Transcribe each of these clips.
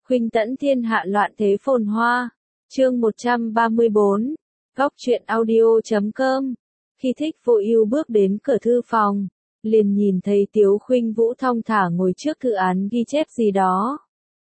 Khuynh tẫn thiên hạ loạn thế phồn hoa. Chương 134. Góc truyện audio.com. Khi Thích Vô Ưu bước đến cửa thư phòng, liền nhìn thấy Tiếu Khuynh Vũ thong thả ngồi trước thư án ghi chép gì đó.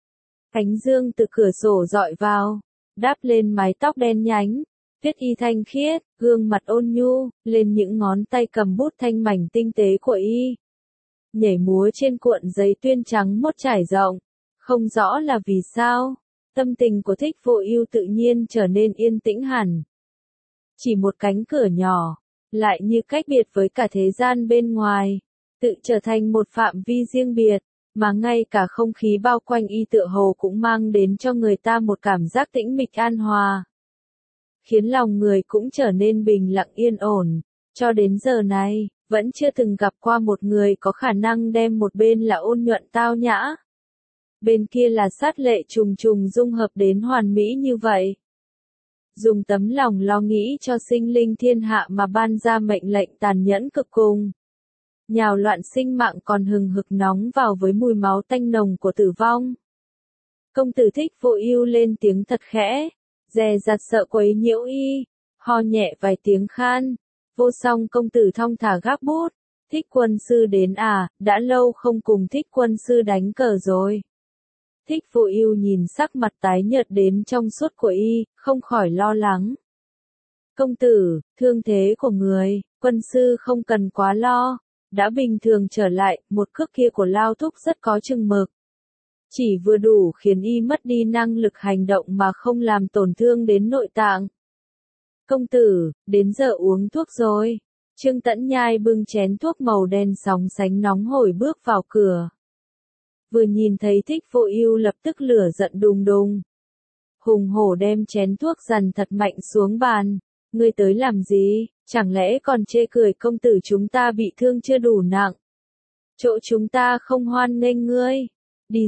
Ánh dương từ cửa sổ rọi vào, đáp lên mái tóc đen nhánh, viết y thanh khiết, gương mặt ôn nhu, lên những ngón tay cầm bút thanh mảnh tinh tế của y. Nhảy múa trên cuộn giấy tuyên trắng mốt trải rộng, không rõ là vì sao, tâm tình của Thích Vô Ưu tự nhiên trở nên yên tĩnh hẳn. Chỉ một cánh cửa nhỏ, lại như cách biệt với cả thế gian bên ngoài, tự trở thành một phạm vi riêng biệt, mà ngay cả không khí bao quanh y tựa hồ cũng mang đến cho người ta một cảm giác tĩnh mịch an hòa, khiến lòng người cũng trở nên bình lặng yên ổn. Cho đến giờ này, vẫn chưa từng gặp qua một người có khả năng đem một bên là ôn nhuận tao nhã, bên kia là sát lệ trùng trùng dung hợp đến hoàn mỹ như vậy. Dùng tấm lòng lo nghĩ cho sinh linh thiên hạ mà ban ra mệnh lệnh tàn nhẫn cực cùng. Nhào loạn sinh mạng còn hừng hực nóng vào với mùi máu tanh nồng của tử vong. Công tử Thích Vô Ưu lên tiếng thật khẽ, dè dặt sợ quấy nhiễu y, ho nhẹ vài tiếng khan. Vô Song công tử thong thả gác bút, Thích quân sư đến à, đã lâu không cùng Thích quân sư đánh cờ rồi. Thích Vô Ưu nhìn sắc mặt tái nhợt đến trong suốt của y, không khỏi lo lắng. Công tử, thương thế của người, quân sư không cần quá lo, đã bình thường trở lại, một cước kia của Lao thúc rất có chừng mực. Chỉ vừa đủ khiến y mất đi năng lực hành động mà không làm tổn thương đến nội tạng. Công tử, đến giờ uống thuốc rồi. Trương Tẫn Nhai bưng chén thuốc màu đen sóng sánh nóng hổi bước vào cửa. Vừa nhìn thấy Thích Vô Ưu lập tức lửa giận đùng đùng. Hùng hổ đem chén thuốc dằn thật mạnh xuống bàn. Ngươi tới làm gì, chẳng lẽ còn chê cười công tử chúng ta bị thương chưa đủ nặng? Chỗ chúng ta không hoan nghênh ngươi. Đi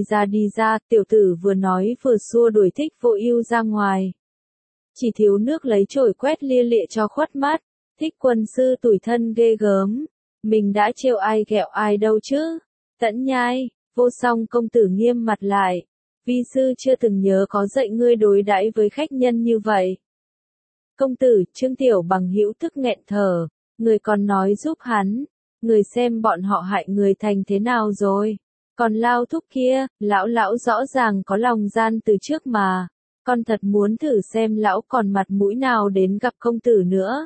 ra, tiểu tử vừa nói vừa xua đuổi Thích Vô Ưu ra ngoài. Chỉ thiếu nước lấy chổi quét lia lịa cho khuất mắt. Thích quân sư tủi thân ghê gớm. Mình đã trêu ai ghẹo ai đâu chứ? Tẫn Nhai, Vô Song công tử nghiêm mặt lại. Vi sư chưa từng nhớ có dạy ngươi đối đãi với khách nhân như vậy. Công tử, Trương Tiểu Bằng hữu tức nghẹn thở. Người còn nói giúp hắn. Người xem bọn họ hại người thành thế nào rồi. Còn Lao thúc kia, lão rõ ràng có lòng gian từ trước mà. Con thật muốn thử xem lão còn mặt mũi nào đến gặp công tử nữa.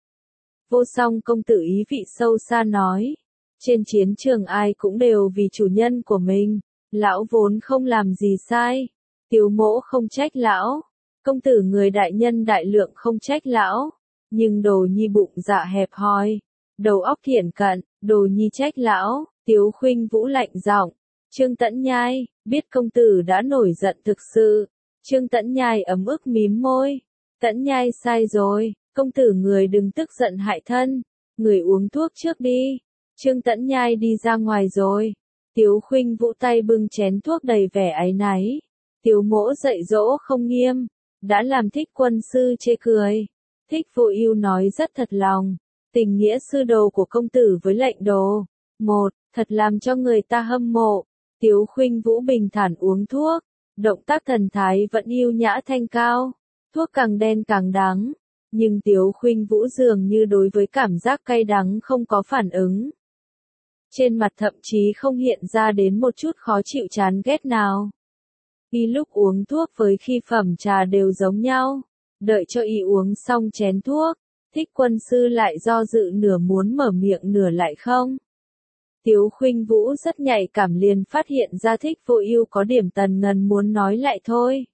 Vô Song công tử ý vị sâu xa nói. Trên chiến trường ai cũng đều vì chủ nhân của mình. Lão vốn không làm gì sai. Tiếu mỗ không trách lão. Công tử người đại nhân đại lượng không trách lão. Nhưng đồ nhi bụng dạ hẹp hòi. Đầu óc thiển cận, đồ nhi trách lão. Tiếu Khuynh Vũ lạnh giọng. Trương Tẫn Nhai, biết công tử đã nổi giận thực sự. Trương Tẫn Nhai ấm ức mím môi. Tẫn Nhai sai rồi, công tử người đừng tức giận hại thân. Người uống thuốc trước đi. Trương Tẫn Nhai đi ra ngoài rồi. Tiếu Khuynh Vũ tay bưng chén thuốc đầy vẻ áy náy. Tiếu mỗ dạy dỗ không nghiêm, đã làm Thích quân sư chê cười. Thích Vô Ưu nói rất thật lòng. Tình nghĩa sư đồ của công tử với lệnh đồ. Một, thật làm cho người ta hâm mộ. Tiếu Khuynh Vũ bình thản uống thuốc. Động tác thần thái vẫn yêu nhã thanh cao. Thuốc càng đen càng đắng. Nhưng Tiếu Khuynh Vũ dường như đối với cảm giác cay đắng không có phản ứng. Trên mặt thậm chí không hiện ra đến một chút khó chịu chán ghét nào. Y lúc uống thuốc với khi phẩm trà đều giống nhau. Đợi cho y uống xong chén thuốc, Thích quân sư lại do dự nửa muốn mở miệng nửa lại không. Tiếu Khuynh Vũ rất nhạy cảm liền phát hiện ra Thích Vô Ưu có điểm tần ngần muốn nói lại thôi.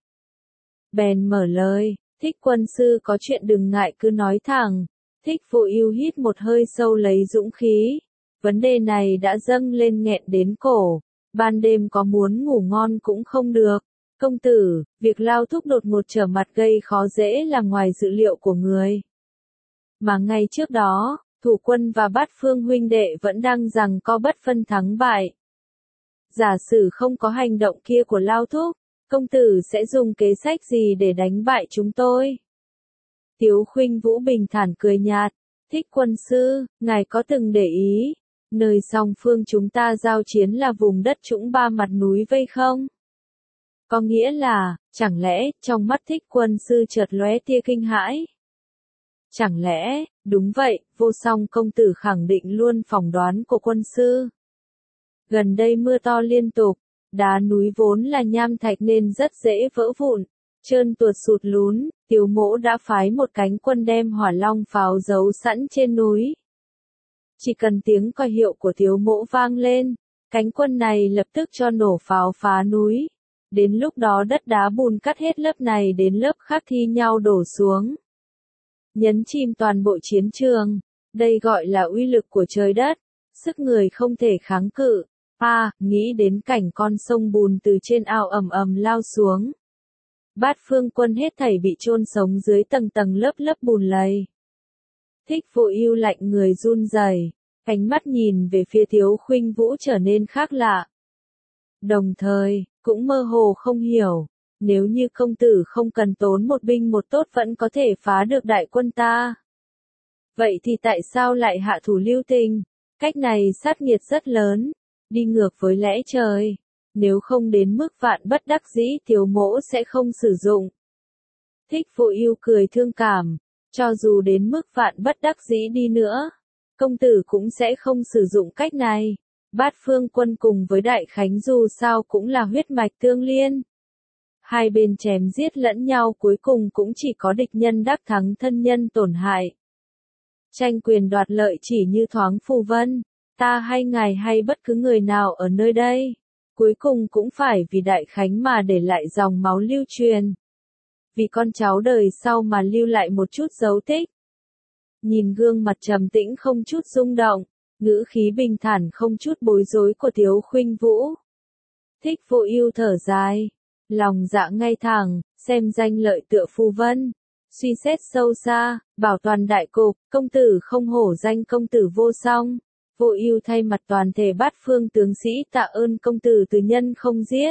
Bèn mở lời, Thích quân sư có chuyện đừng ngại cứ nói thẳng. Thích Vô Ưu hít một hơi sâu lấy dũng khí. Vấn đề này đã dâng lên nghẹn đến cổ. Ban đêm có muốn ngủ ngon cũng không được. Công tử, việc Lao thúc đột ngột trở mặt gây khó dễ là ngoài dự liệu của người. Mà ngay trước đó, Thủ quân và Bát Phương huynh đệ vẫn đang giằng co bất phân thắng bại. Giả sử không có hành động kia của Lao thúc, công tử sẽ dùng kế sách gì để đánh bại chúng tôi? Tiếu Khuynh Vũ bình thản cười nhạt. Thích quân sư, ngài có từng để ý, nơi song phương chúng ta giao chiến là vùng đất trũng ba mặt núi vây không? Có nghĩa là, chẳng lẽ, trong mắt Thích Quân sư chợt lóe tia kinh hãi? Chẳng lẽ, đúng vậy, Vô Song công tử khẳng định luôn phỏng đoán của quân sư. Gần đây mưa to liên tục, đá núi vốn là nham thạch nên rất dễ vỡ vụn, trơn tuột sụt lún, Tiếu Mỗ đã phái một cánh quân đem hỏa long pháo giấu sẵn trên núi. Chỉ cần tiếng còi hiệu của Tiếu Mỗ vang lên, cánh quân này lập tức cho nổ pháo phá núi. Đến lúc đó đất đá bùn cắt hết lớp này đến lớp khác thi nhau đổ xuống. Nhấn chìm toàn bộ chiến trường, đây gọi là uy lực của trời đất, sức người không thể kháng cự. Nghĩ đến cảnh con sông bùn từ trên ao ầm ầm lao xuống. Bát phương quân hết thảy bị chôn sống dưới tầng tầng lớp lớp bùn lầy. Thích Vô Ưu lạnh người run rẩy, ánh mắt nhìn về phía Tiếu Khuynh Vũ trở nên khác lạ. Đồng thời, cũng mơ hồ không hiểu, nếu như công tử không cần tốn một binh một tốt vẫn có thể phá được đại quân ta. Vậy thì tại sao lại hạ thủ lưu tình? Cách này sát nghiệt rất lớn, đi ngược với lẽ trời. Nếu không đến mức vạn bất đắc dĩ Tiếu Mỗ sẽ không sử dụng. Thích Vô Ưu cười thương cảm, cho dù đến mức vạn bất đắc dĩ đi nữa, công tử cũng sẽ không sử dụng cách này. Bát phương quân cùng với Đại Khánh dù sao cũng là huyết mạch tương liên. Hai bên chém giết lẫn nhau cuối cùng cũng chỉ có địch nhân đắc thắng thân nhân tổn hại. Tranh quyền đoạt lợi chỉ như thoáng phù vân, ta hay ngài hay bất cứ người nào ở nơi đây, cuối cùng cũng phải vì Đại Khánh mà để lại dòng máu lưu truyền. Vì con cháu đời sau mà lưu lại một chút dấu tích. Nhìn gương mặt trầm tĩnh không chút rung động, ngữ khí bình thản không chút bối rối của Tiếu Khuynh Vũ. Thích Vô Ưu thở dài, lòng dạ ngay thẳng, xem danh lợi tựa phù vân, suy xét sâu xa, bảo toàn đại cục, công tử không hổ danh công tử Vô Song. Vô Ưu thay mặt toàn thể Bát phương tướng sĩ tạ ơn công tử từ nhân không giết.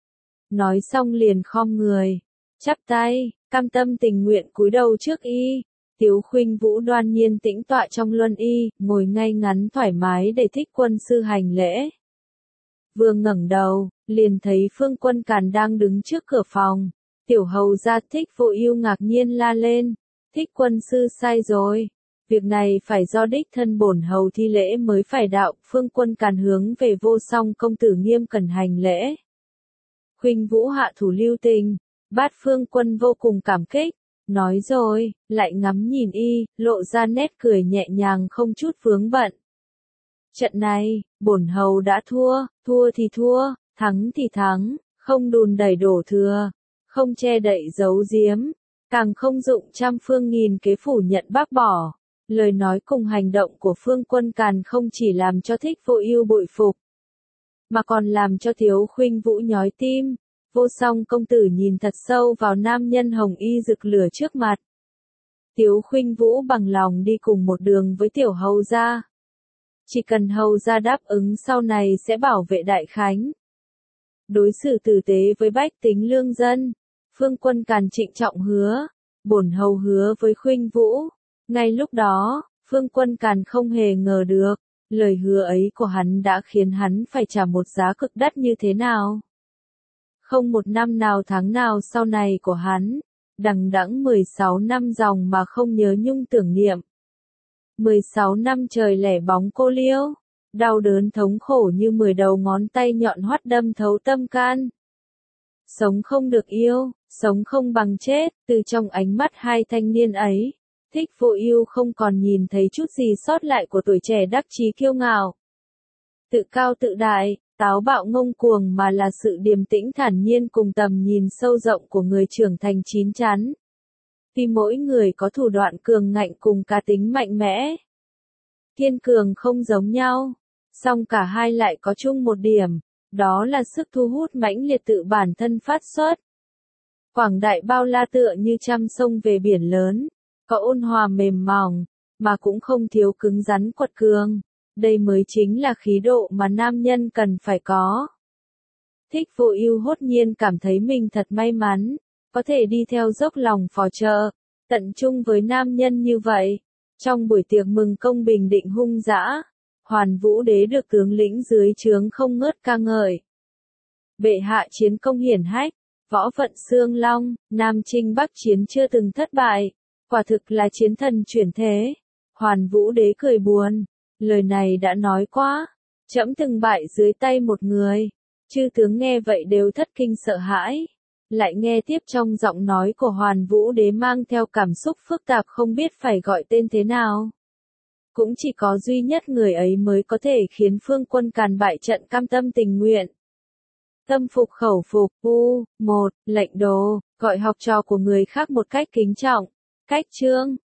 Nói xong liền khom người, chắp tay, cam tâm tình nguyện cúi đầu trước y. Tiếu Khuynh Vũ đoan nhiên tĩnh tọa trong luân y, ngồi ngay ngắn thoải mái để Thích quân sư hành lễ. Vừa ngẩng đầu, liền thấy Phương Quân Càn đang đứng trước cửa phòng. Tiểu hầu gia Thích Vô Ưu ngạc nhiên la lên, Thích quân sư sai rồi. Việc này phải do đích thân bổn hầu thi lễ mới phải đạo. Phương Quân Càn hướng về Vô Song công tử nghiêm cẩn hành lễ. Khuynh Vũ hạ thủ lưu tình, Bát phương quân vô cùng cảm kích. Nói rồi, lại ngắm nhìn y, lộ ra nét cười nhẹ nhàng không chút vướng bận. Trận này, bổn hầu đã thua, thua thì thua, thắng thì thắng, không đùn đẩy đổ thừa, không che đậy giấu giếm, càng không dụng trăm phương nghìn kế phủ nhận bác bỏ. Lời nói cùng hành động của Phương Quân Càn không chỉ làm cho Thích Vô Ưu bội phục, mà còn làm cho Tiếu Khuynh Vũ nhói tim. Vô Song công tử nhìn thật sâu vào nam nhân hồng y rực lửa trước mặt. Tiếu Khuynh Vũ bằng lòng đi cùng một đường với tiểu hầu gia. Chỉ cần hầu gia đáp ứng sau này sẽ bảo vệ Đại Khánh. Đối xử tử tế với bách tính lương dân. Phương Quân Càn trịnh trọng hứa. Bổn hầu hứa với Khuynh Vũ. Ngay lúc đó, Phương Quân Càn không hề ngờ được, lời hứa ấy của hắn đã khiến hắn phải trả một giá cực đắt như thế nào. Không một năm nào tháng nào sau này của hắn, đằng đẵng 16 năm dòng mà không nhớ nhung tưởng niệm. 16 năm trời lẻ bóng cô liêu, đau đớn thống khổ như 10 đầu ngón tay nhọn hoắt đâm thấu tâm can. Sống không được yêu, sống không bằng chết, từ trong ánh mắt hai thanh niên ấy, Thích Vô Ưu không còn nhìn thấy chút gì sót lại của tuổi trẻ đắc chí kiêu ngạo. Tự cao tự đại, táo bạo ngông cuồng mà là sự điềm tĩnh thản nhiên cùng tầm nhìn sâu rộng của người trưởng thành chín chắn. Vì mỗi người có thủ đoạn cường ngạnh cùng cá tính mạnh mẽ. Kiên cường không giống nhau, song cả hai lại có chung một điểm, đó là sức thu hút mãnh liệt tự bản thân phát xuất. Quảng đại bao la tựa như trăm sông về biển lớn, có ôn hòa mềm mỏng, mà cũng không thiếu cứng rắn quật cường. Đây mới chính là khí độ mà nam nhân cần phải có. Thích Vô Ưu hốt nhiên cảm thấy mình thật may mắn, có thể đi theo dốc lòng phò trợ, tận trung với nam nhân như vậy. Trong buổi tiệc mừng công bình định hung dã, Hoàn Vũ Đế được tướng lĩnh dưới trướng không ngớt ca ngợi. Bệ hạ chiến công hiển hách, võ vận xương long, Nam chinh Bắc chiến chưa từng thất bại, quả thực là chiến thần chuyển thế. Hoàn Vũ Đế cười buồn, lời này đã nói quá, trẫm từng bại dưới tay một người. Chư tướng nghe vậy đều thất kinh sợ hãi, lại nghe tiếp trong giọng nói của Hoàn Vũ Đế mang theo cảm xúc phức tạp không biết phải gọi tên thế nào. Cũng chỉ có duy nhất người ấy mới có thể khiến phương quân càn bại trận cam tâm tình nguyện. Tâm phục khẩu phục, một, lệnh đồ, gọi học trò của người khác một cách kính trọng. Cách chương,